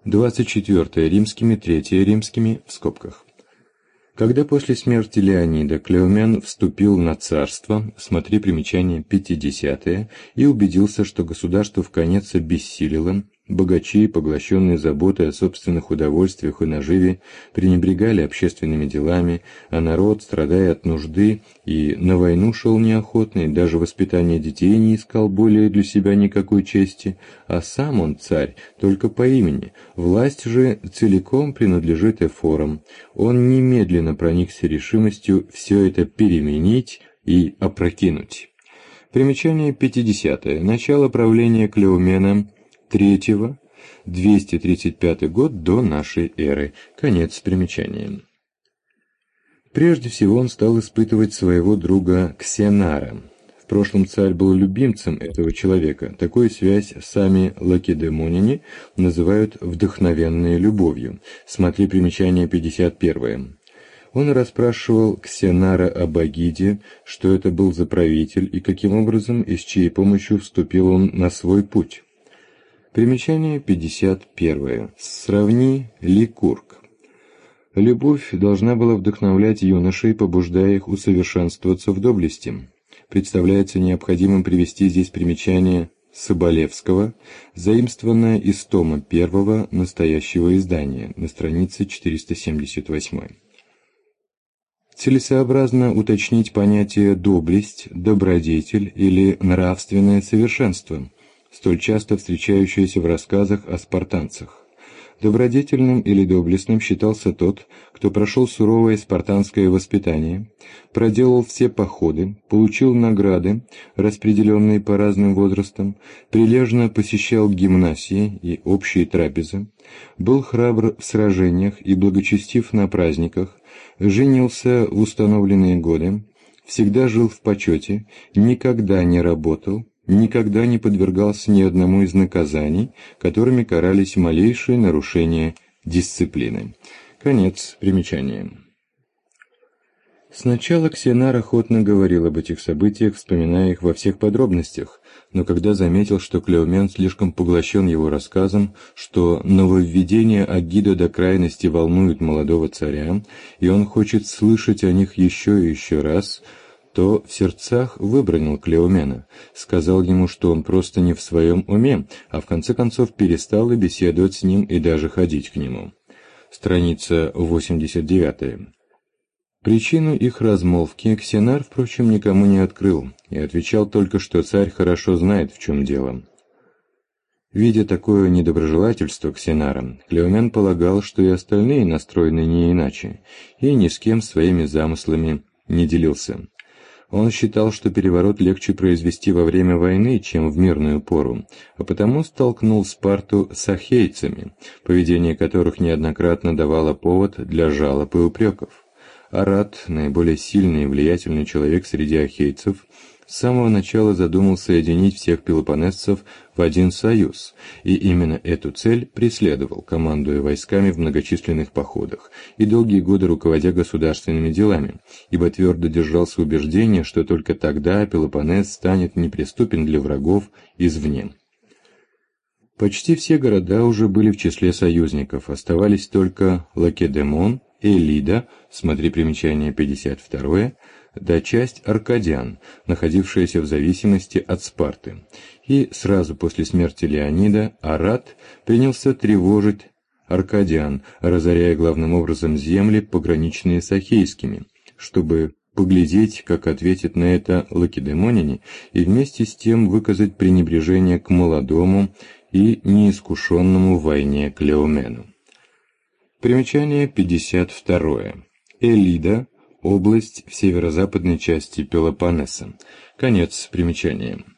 24 римскими, 3 римскими, в скобках. Когда после смерти Леонида Клеомен вступил на царство, смотри примечание 50, и убедился, что государство вконец обессилило, богачи, поглощенные заботой о собственных удовольствиях и наживе, пренебрегали общественными делами, а народ, страдая от нужды, и на войну шел неохотно, и даже воспитание детей не искал более для себя никакой чести, а сам он царь только по имени, власть же целиком принадлежит эфорам. Он немедленно проникся решимостью все это переменить и опрокинуть. Примечание 50. Начало правления Клеомена III, 235 год до нашей эры. Конец примечания. Прежде всего он стал испытывать своего друга Ксенара. В прошлом царь был любимцем этого человека. Такую связь сами лакедемоняне называют вдохновенной любовью. Смотри примечание 51. Он расспрашивал Ксенара об Агиде, что это был за правитель и каким образом и с чьей помощью вступил он на свой путь. Примечание 51. Сравни Ликург. Любовь должна была вдохновлять юношей, побуждая их усовершенствоваться в доблести. Представляется необходимым привести здесь примечание Соболевского, заимствованное из тома 1 настоящего издания, на странице 478. Целесообразно уточнить понятие «доблесть», «добродетель» или «нравственное совершенство», столь часто встречающееся в рассказах о спартанцах. Добродетельным или доблестным считался тот, кто прошел суровое спартанское воспитание, проделал все походы, получил награды, распределенные по разным возрастам, прилежно посещал гимнасии и общие трапезы, был храбр в сражениях и благочестив на праздниках, женился в установленные годы, всегда жил в почете, никогда не работал, никогда не подвергался ни одному из наказаний, которыми карались малейшие нарушения дисциплины. Конец примечания. Сначала Ксенар охотно говорил об этих событиях, вспоминая их во всех подробностях, но когда заметил, что Клеомен слишком поглощен его рассказом, что нововведения Агида до крайности волнуют молодого царя, и он хочет слышать о них еще и еще раз, то в сердцах выбранил Клеомена, сказал ему, что он просто не в своем уме, а в конце концов перестал и беседовать с ним и даже ходить к нему. Страница 89. Причину их размолвки Ксенар, впрочем, никому не открыл и отвечал только, что царь хорошо знает, в чем дело. Видя такое недоброжелательство Ксенара, Клеомен полагал, что и остальные настроены не иначе, и ни с кем своими замыслами не делился. Он считал, что переворот легче произвести во время войны, чем в мирную пору, а потому столкнул Спарту с ахейцами, поведение которых неоднократно давало повод для жалоб и упреков. Арат, наиболее сильный и влиятельный человек среди ахейцев, с самого начала задумал соединить всех пелопоннесцев в один союз, и именно эту цель преследовал, командуя войсками в многочисленных походах и долгие годы руководя государственными делами, ибо твердо держался убеждения, что только тогда Пелопоннес станет неприступен для врагов извне. Почти все города уже были в числе союзников, оставались только Лакедемон, Элида, смотри примечание 52, да часть аркадян, находившаяся в зависимости от Спарты. И сразу после смерти Леонида Арат принялся тревожить аркадян, разоряя главным образом земли, пограничные с ахейскими, чтобы поглядеть, как ответит на это лакедемоняне, и вместе с тем выказать пренебрежение к молодому и неискушенному в войне Клеомену. Примечание 52. Элида – область в северо-западной части Пелопоннеса. Конец примечания.